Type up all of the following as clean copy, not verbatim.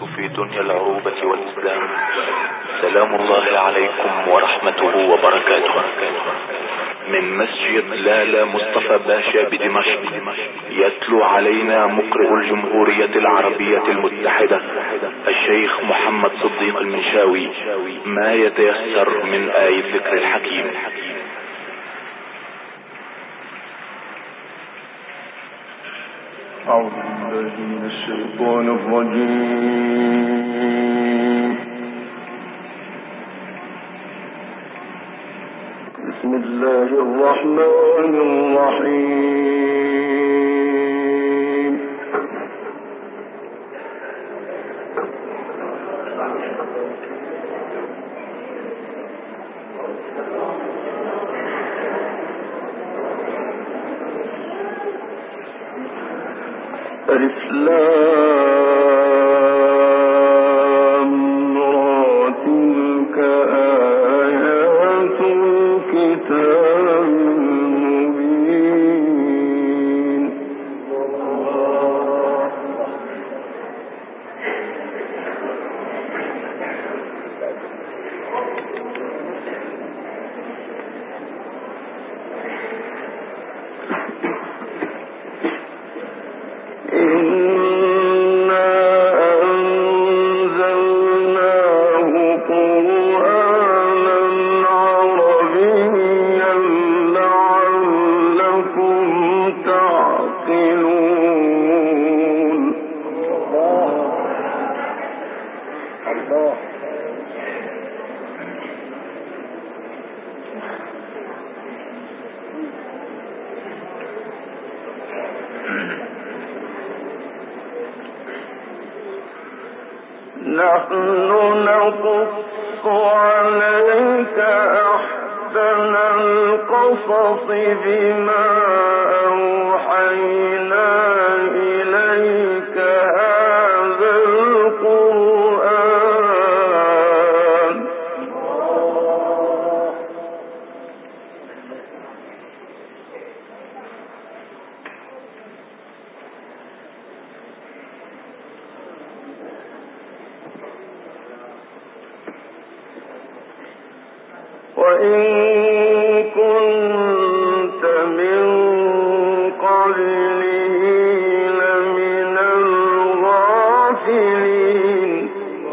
في دنيا العروبة والإسلام. سلام الله عليكم ورحمته وبركاته. من مسجد لالا مصطفى باشا بدمشق يتلو علينا مقرئ الجمهورية العربية المتحدة الشيخ محمد صديق المنشاوي ما يتيسر من آية الذكر الحكيم. أعوذ بالله من الشيطان الرجيم. بسم الله الرحمن الرحيم. ألف لام را تلك آيات الكتاب المبين. نحن نقص عليك أحسن القصص بما أوحينا إليك هذا القرآن. وإن كنت من قبله لمن الغافلين.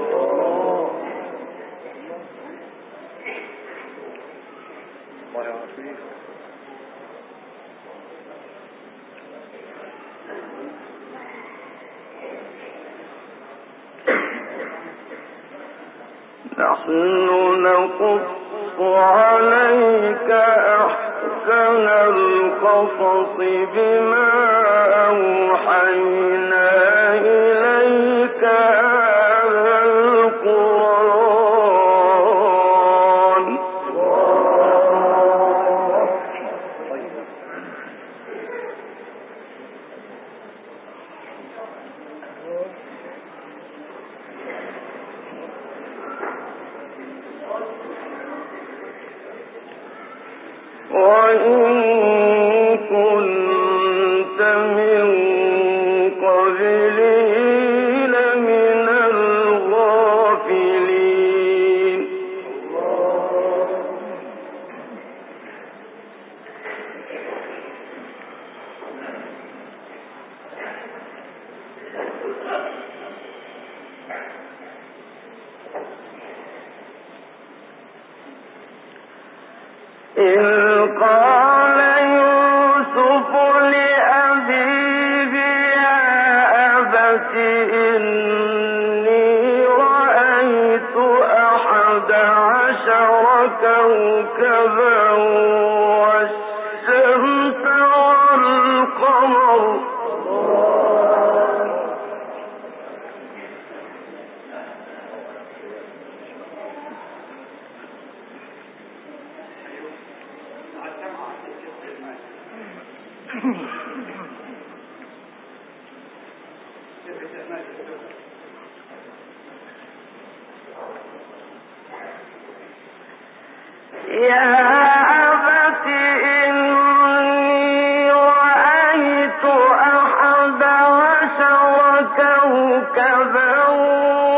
نحن نقص عليك أحسن القصص بما أوحينا إليك هذا القرآن. وإن كنت من قبله لمن الغافلين. إذ قال يوسف لأبيه يا أبت إني رأيت 11 كوكبا والشمس والقمر. يا أبت إني رأيت 11 كوكبا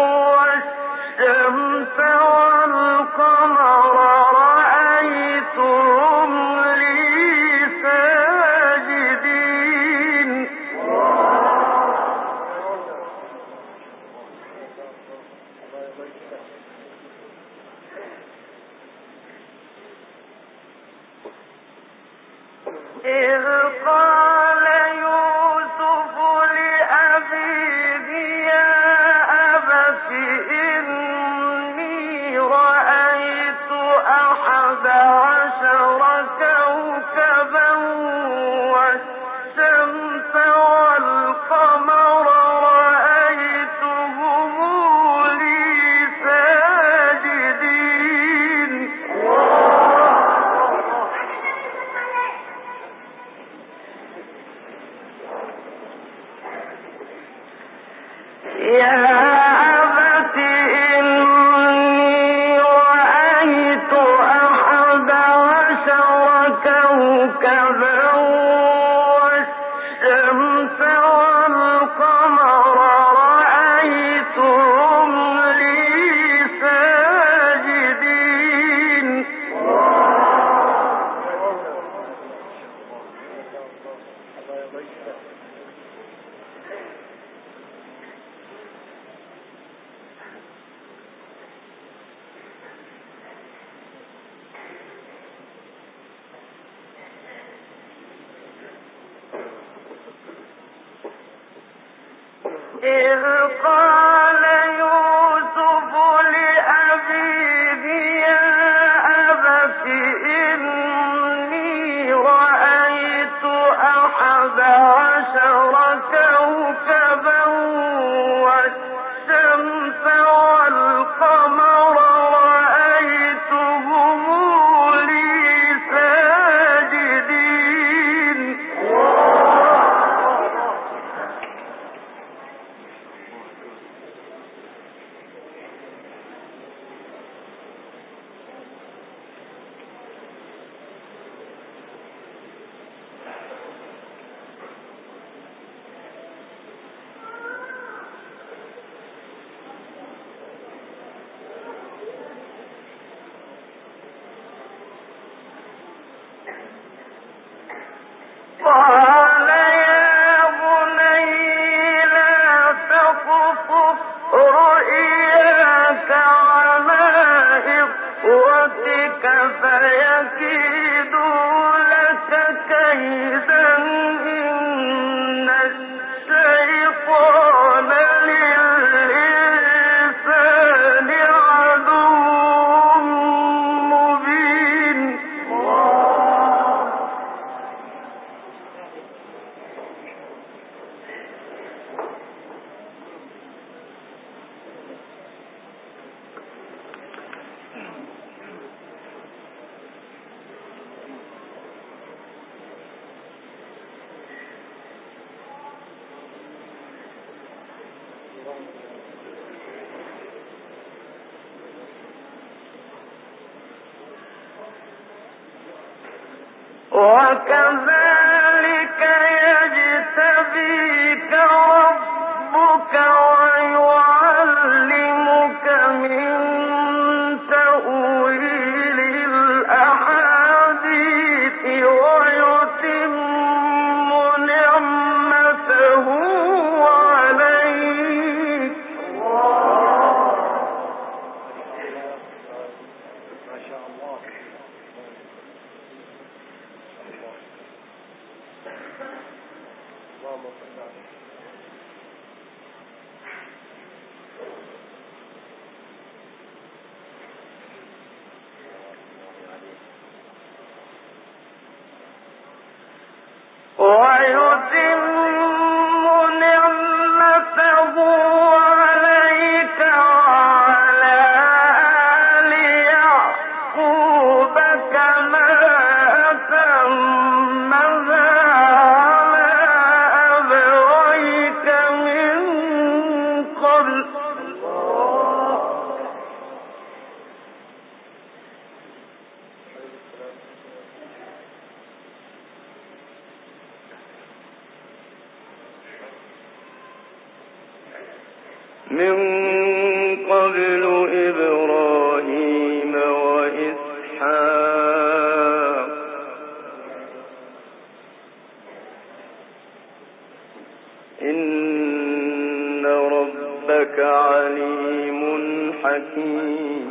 وكذلك يجتبيك ربك ويعلمك من تأويل الأحاديث ويتم نعمته عليك. ما شاء الله. ويتم نعمته عليك وعلى آل يعقوب كما أتمها على أبويك من قبل. من قبل إبراهيم وإسحاق إن ربك عليم حكيم.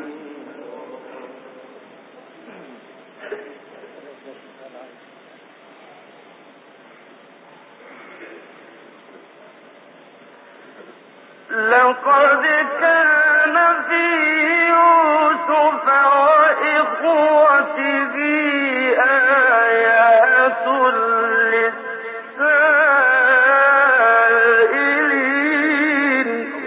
لقد كان في يوسف وإخوته آيات للسائلين.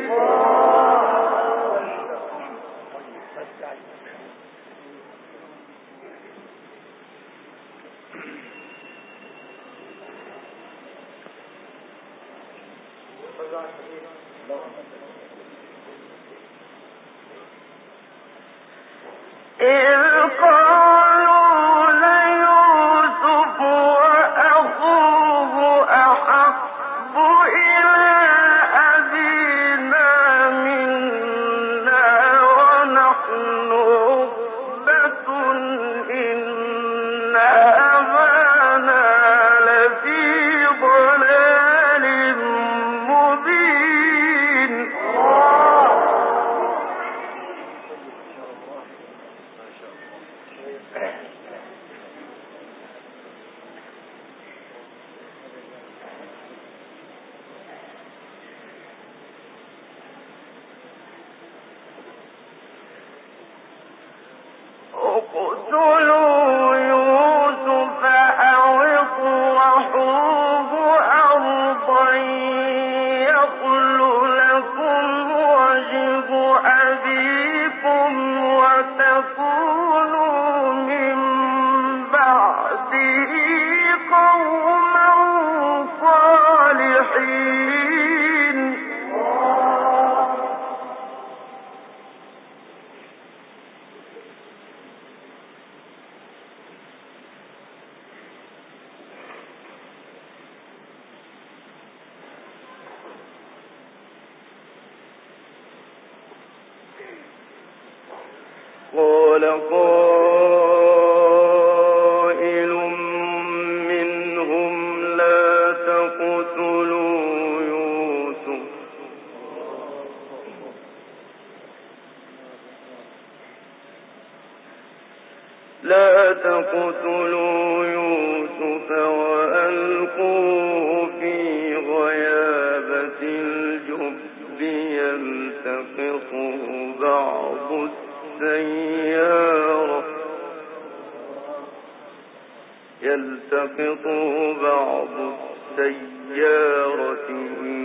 إذ قالوا ليوسف وأخوه أحب إلى أبينا منا ونحن عصبة إن أبانا لفي ضلال مبين. اقتلوا يوسف أو اطرحوه أرضا يخل لكم وجه أبيكم وتكونوا من بعده قوما صالحين. قال قائل منهم لا تقتلوا يوسف وألقوه في غيابة الجب يلتقطه بعض السيارة إن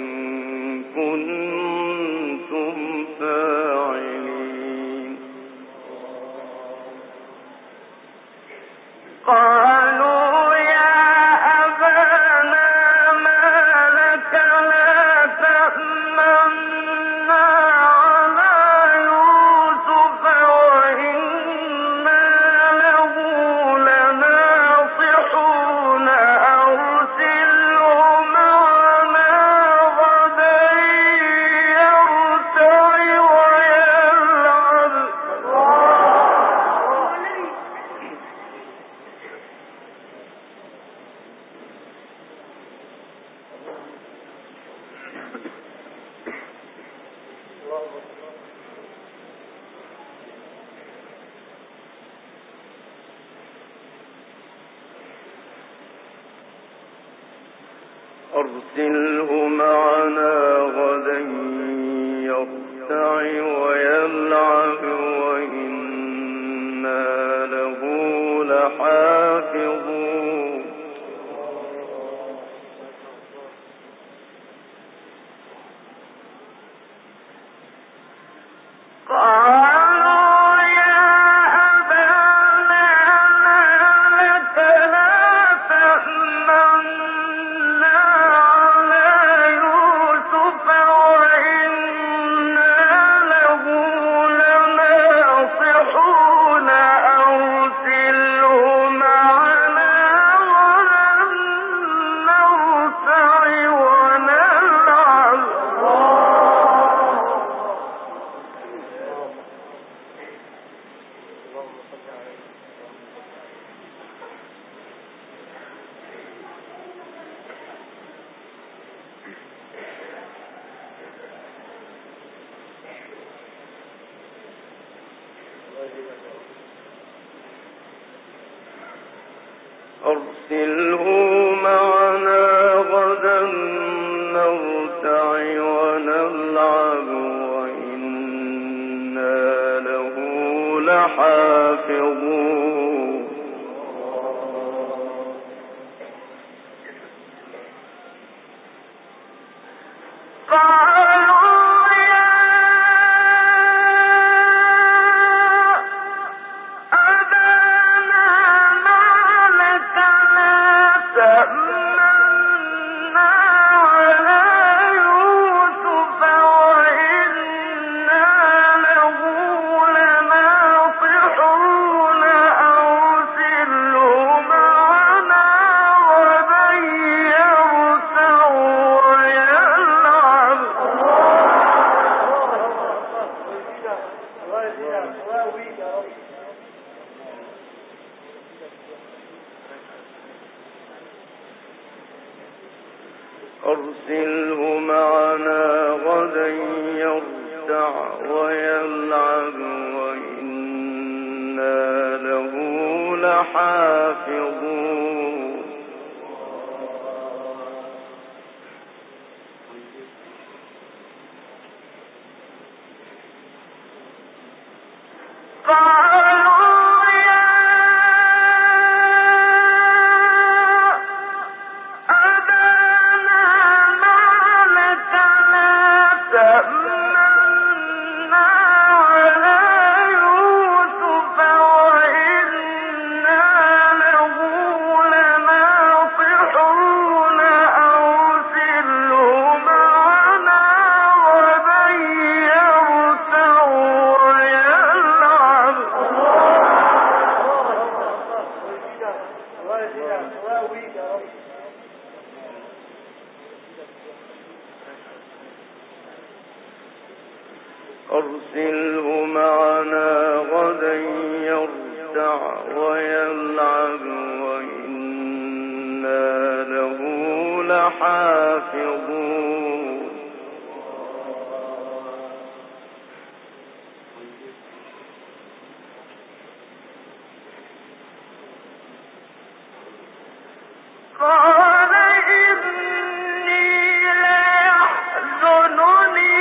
كنتم فاعلين. قالوا يا أبانا ما لك لا تأمنا على يوسف وإنا له لناصحون أرسله معنا غدا يرتع ويلعب. أرسله معنا غدا يرتع ويلعب وإنا له لحافظون. قالوا يا أبانا ما لك لا تأمنا على يوسف وإنا له لناصحون أرسله معنا غدا نرتع ونلعب. أرسله معنا غدا نرتع ونلعب لحافظون أرسله معنا غدا يرتع ويلعب وإنا له لحافظون أرسله معنا غدا يرتع ويلعب وإنا له لحافظون قال إني ليحزنني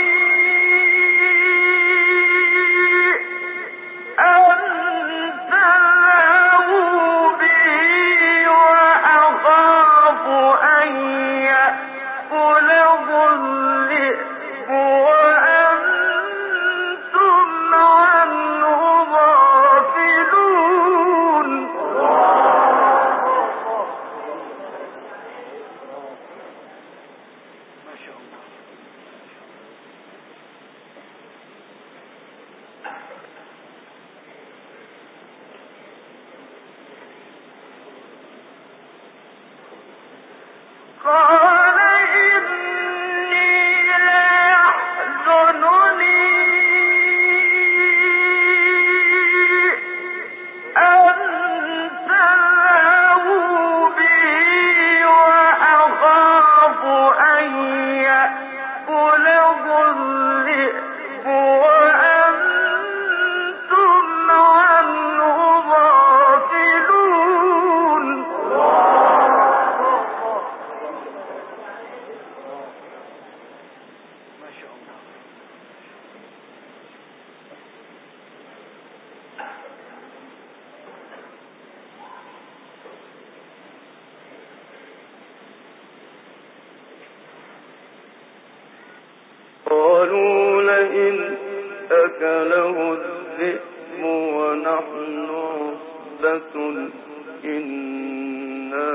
قالوا لئن أكله الذئب ونحن عصبة إنا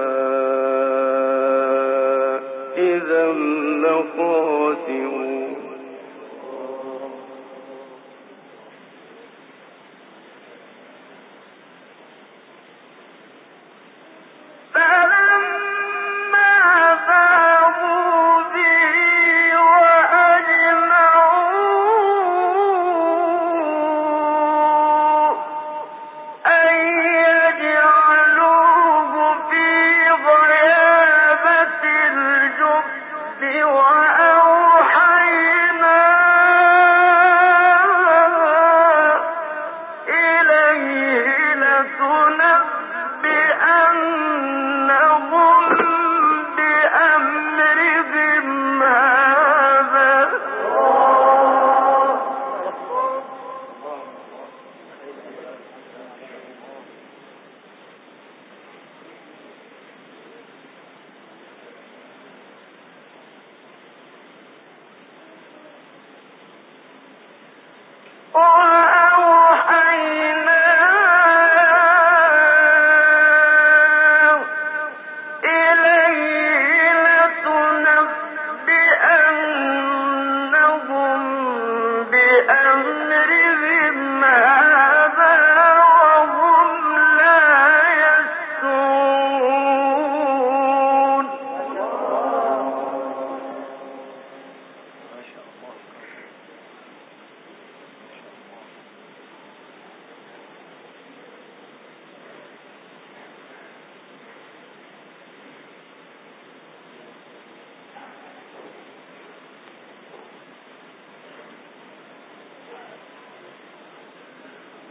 إذا لخاسرون وأوحينا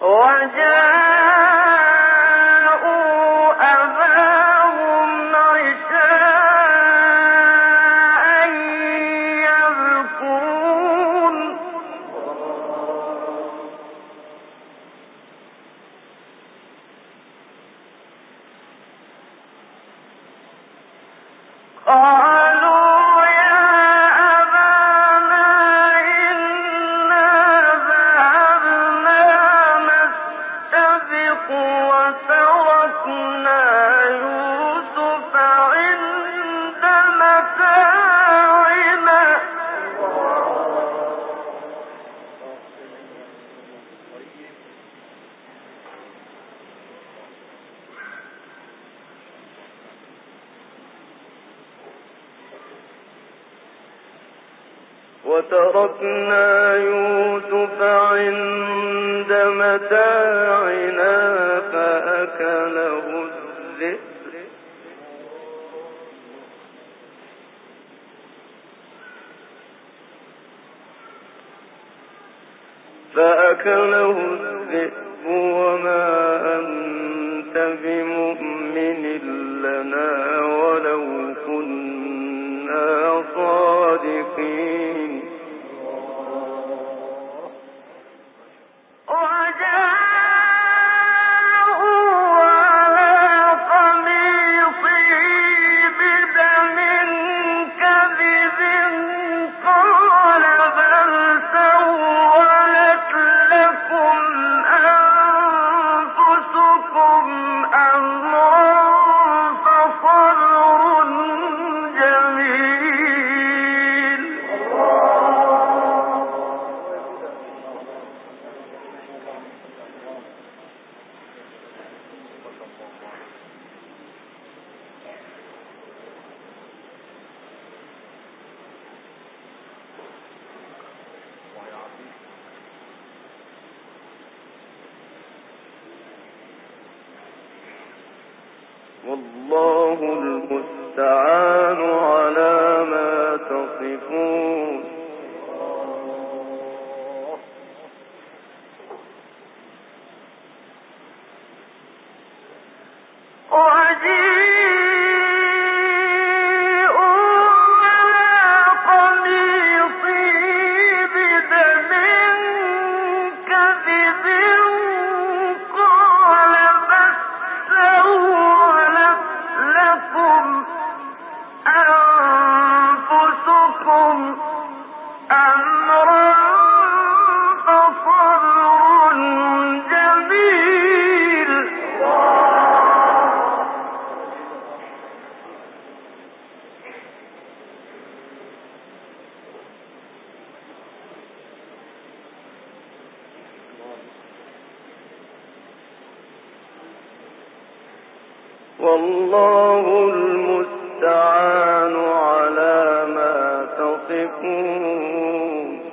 وتركنا يوسف عند متاعنا فأكله الذئب وما أنت بمؤمن لنا ولو كنا صادقين والله المستعان على ما تصفون والله المستعان على ما تصفون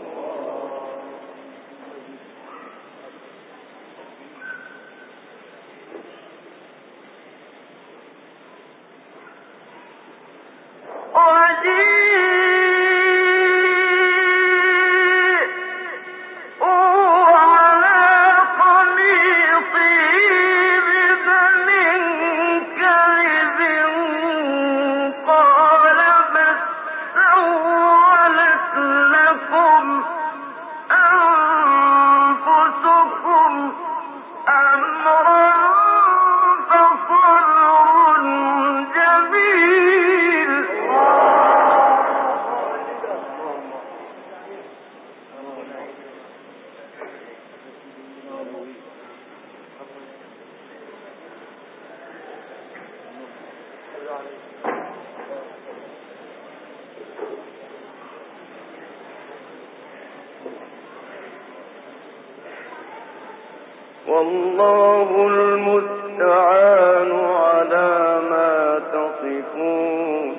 والله المستعان على ما تصفون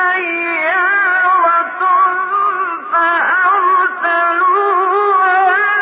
فأرسلوا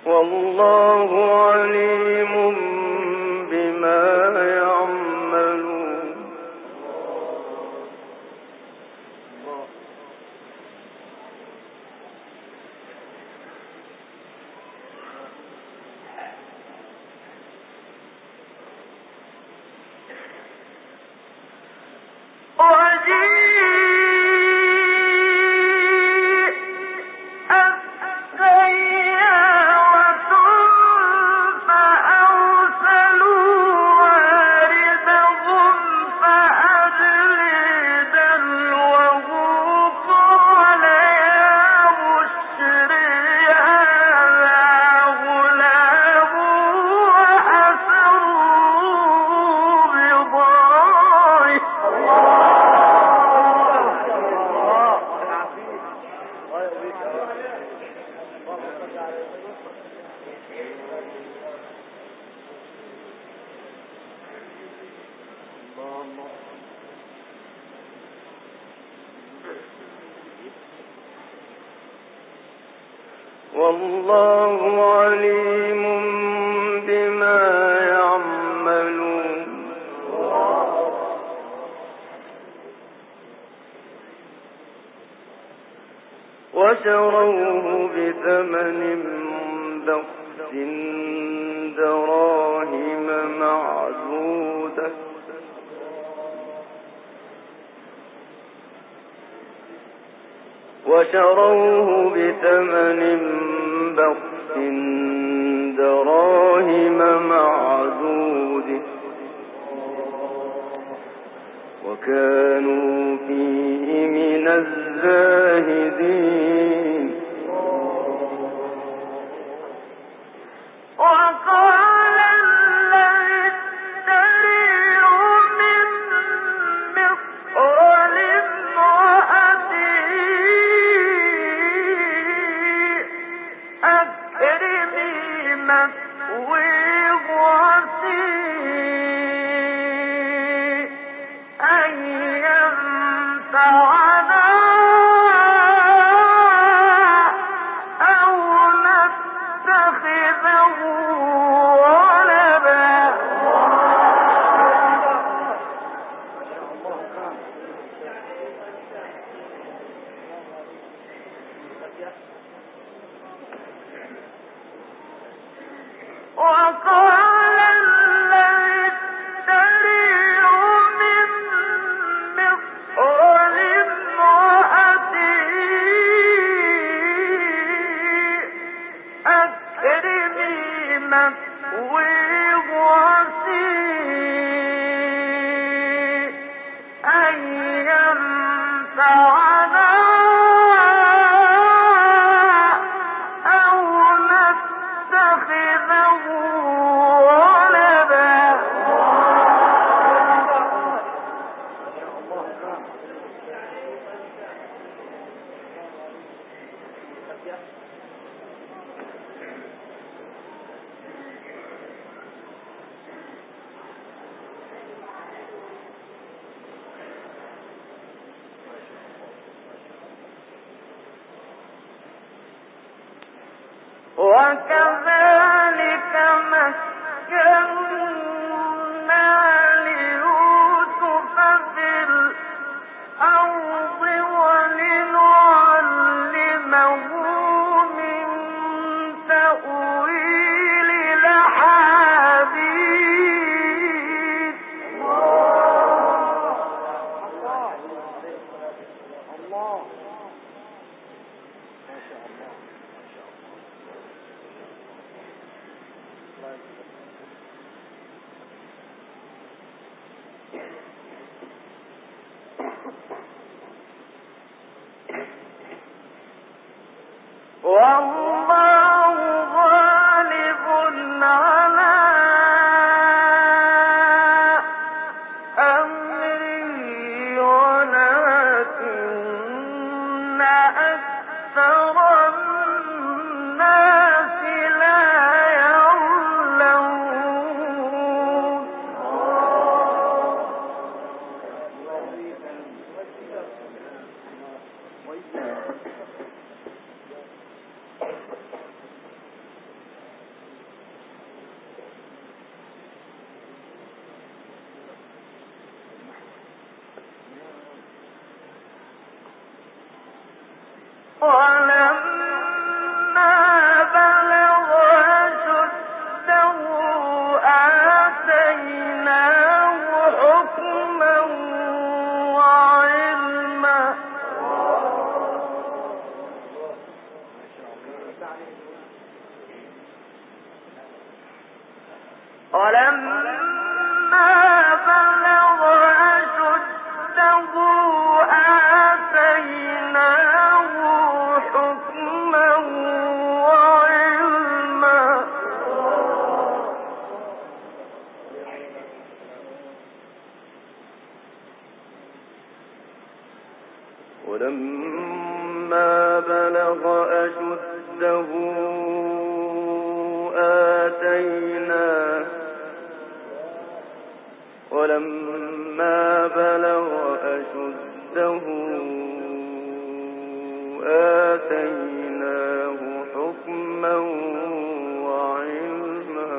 والله عليم بما يعملون والله عليم بما يعملون وشروه بثمن بخس دراهم معدودة وشروه بثمن بخس دراهم معدودة وكانوا فيه من الزاهدين وقال الذي اشتريه من مصر لامرأته أكرمي مثواه عسى أن ينفعنا أو نتخذه ولدا وقال الذي اشتريه من مصر لامرأته أكرمي مثواه عسى أن ينفعنا أو نتخذه ولدا وكذلك مكنا ليوسف في الأرض ولنعلمه من تأويل الأحاديث والله غالب على أمره ولكن أكثر الناس لا يعلمون ولما بلغ أشده آتيناه حكما وعلما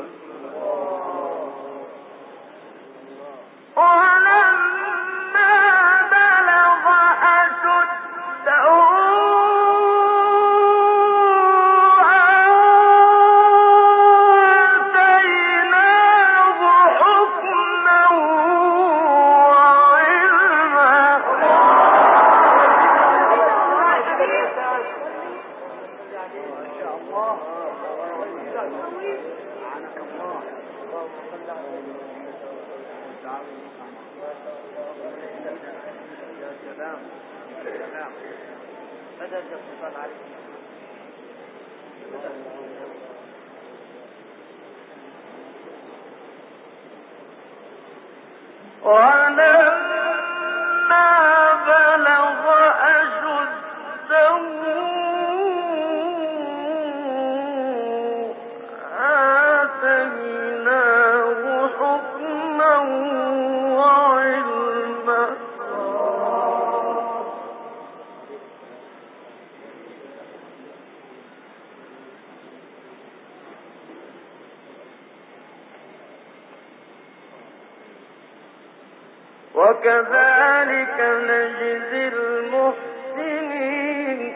وكذلك نجزي المحسنين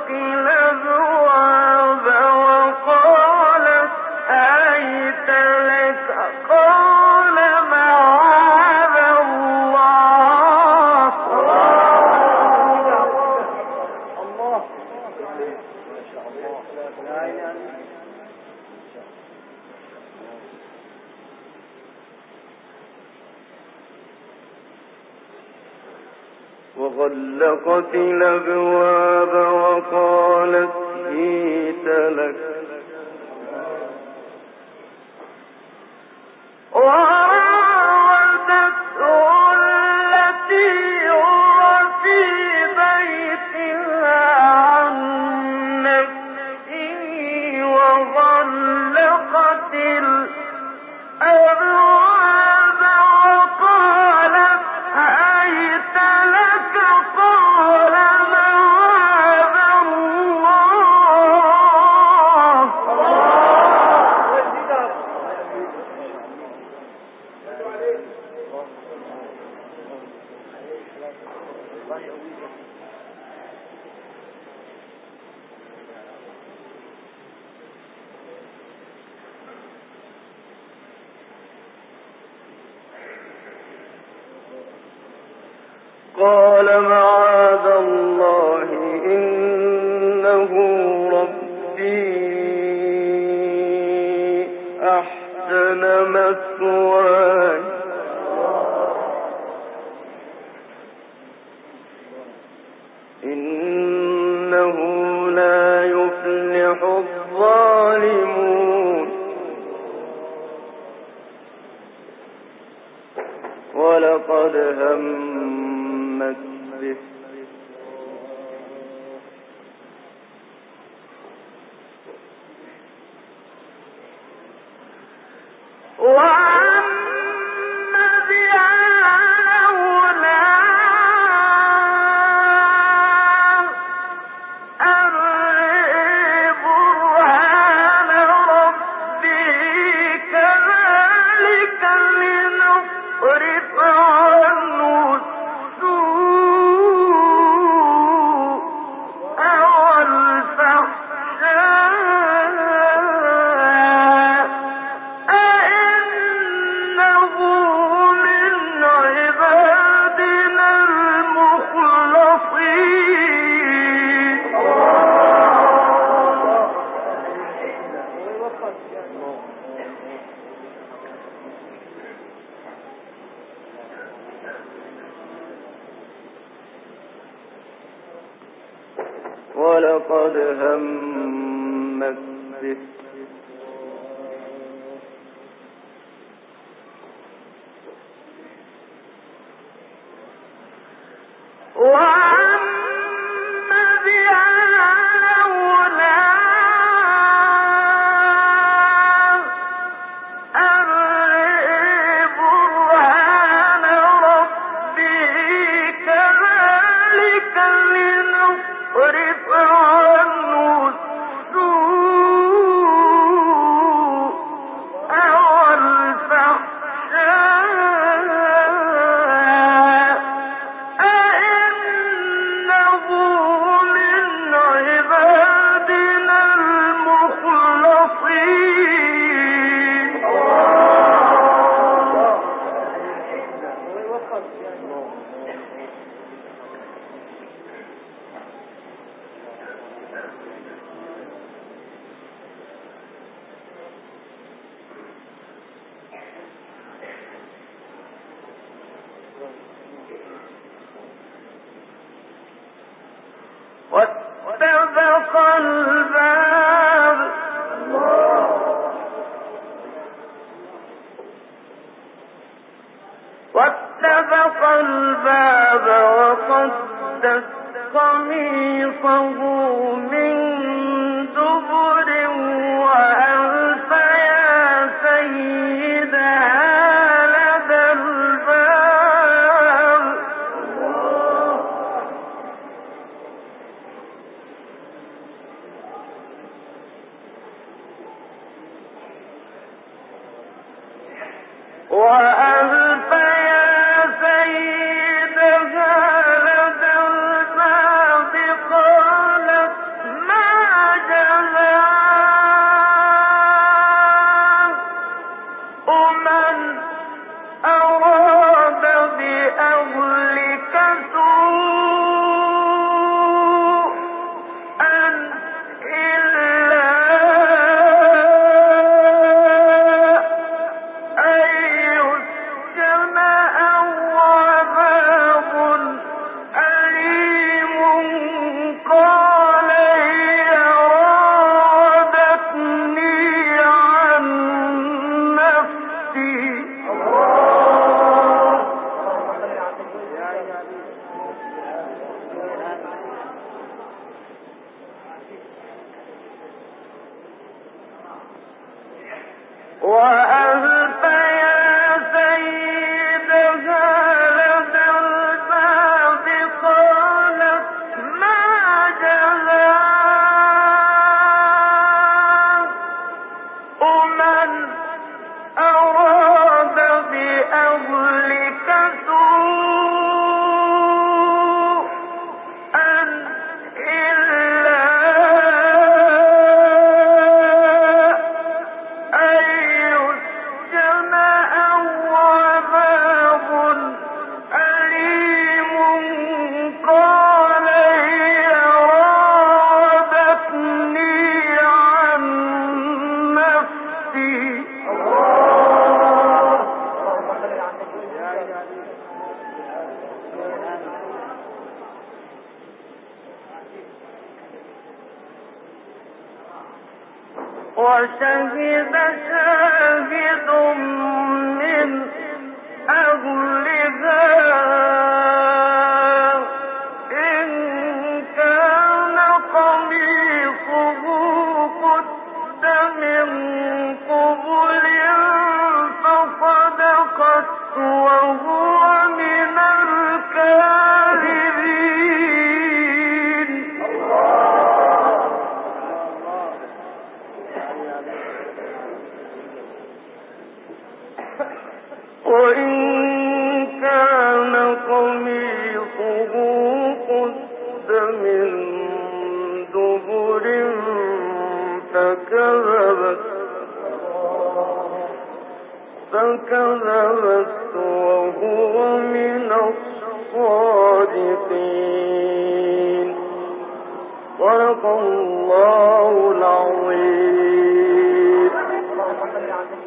الأبواب وقالت هيت لك قال معاذ الله وغلقت الأبواب وقالت هيت لك وراودته التي هو في بيتها عن نفسه وغلقت الأبواب وقالت هيت لك قال معاذ الله قال معاذ الله إنه ربي أحسن مثواي إنه لا يفلح الظالمون ولقد همت به وهم بها لولا أن برهان ربه كذلك لنصرف عنه السوء والفحشاء إنه من عبادنا المخلصين ولقد همت به وهم بها لولا أن برهان ربه كذلك لنصرف عنه السوء والفحشاء إنه من عبادنا المخلصين واستبق الباب وقدت قميصه من دبر وألف يا سيدها لدى الباب وألف يا سيدها لدى الباب قالت وألف يا سيدها لدى الباب قالت ما جزاء من أراد بأهلك سوءا إلا أن يسجن أو عذاب أليم قال هي راودتني عن نفسي وشهد شاهد من أهلها إن كان قميصه قد من قبل فصدقت وهو من الكاذبين وإن كان قميصه قد من دبر فكذبت وهو من الصادقين. صدق الله العظيم.